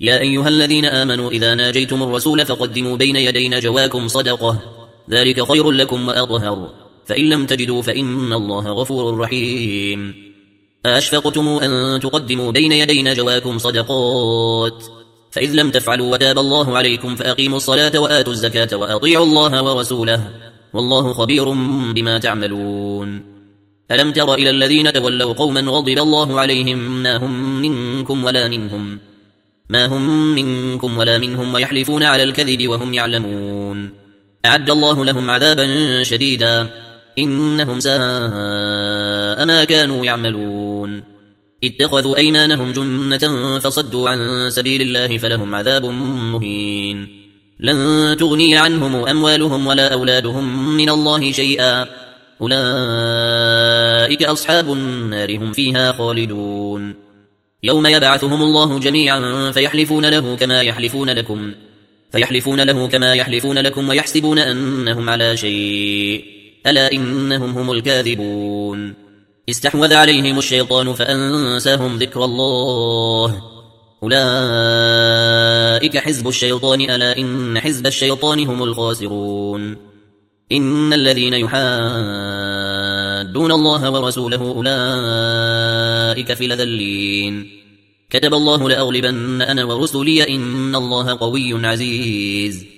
يا أيها الذين آمنوا إذا ناجيتم الرسول فقدموا بين يدي نجواكم صدقة ذلك خير لكم وأطهر فإن لم تجدوا فإن الله غفور رحيم أأشفقتم أن تقدموا بين يدي نجواكم صدقات فإذ لم تفعلوا وتاب الله عليكم فأقيموا الصلاة وآتوا الزكاة وأطيعوا الله ورسوله والله خبير بما تعملون ألم تر إلى الذين تولوا قوما غضب الله عليهم ما هم منكم ولا منهم ويحلفون على الكذب وهم يعلمون أعد الله لهم عذابا شديدا إنهم ساء ما كانوا يعملون اتخذوا أيمانهم جنة فصدوا عن سبيل الله فلهم عذاب مهين لن تغني عنهم أموالهم ولا أولادهم من الله شيئا أولئك أصحاب النار هم فيها خالدون يوم يبعثهم الله جميعا فيحلفون له كما يحلفون لكم ويحسبون أنهم على شيء ألا إنهم هم الكاذبون استحوذ عليهم الشيطان فأنساهم ذكر الله أولئك حزب الشيطان ألا إن حزب الشيطان هم الخاسرون إن الذين يحادون الله ورسوله أولئك في الأذلين كتب الله لأغلبن أنا ورسلي إن الله قوي عزيز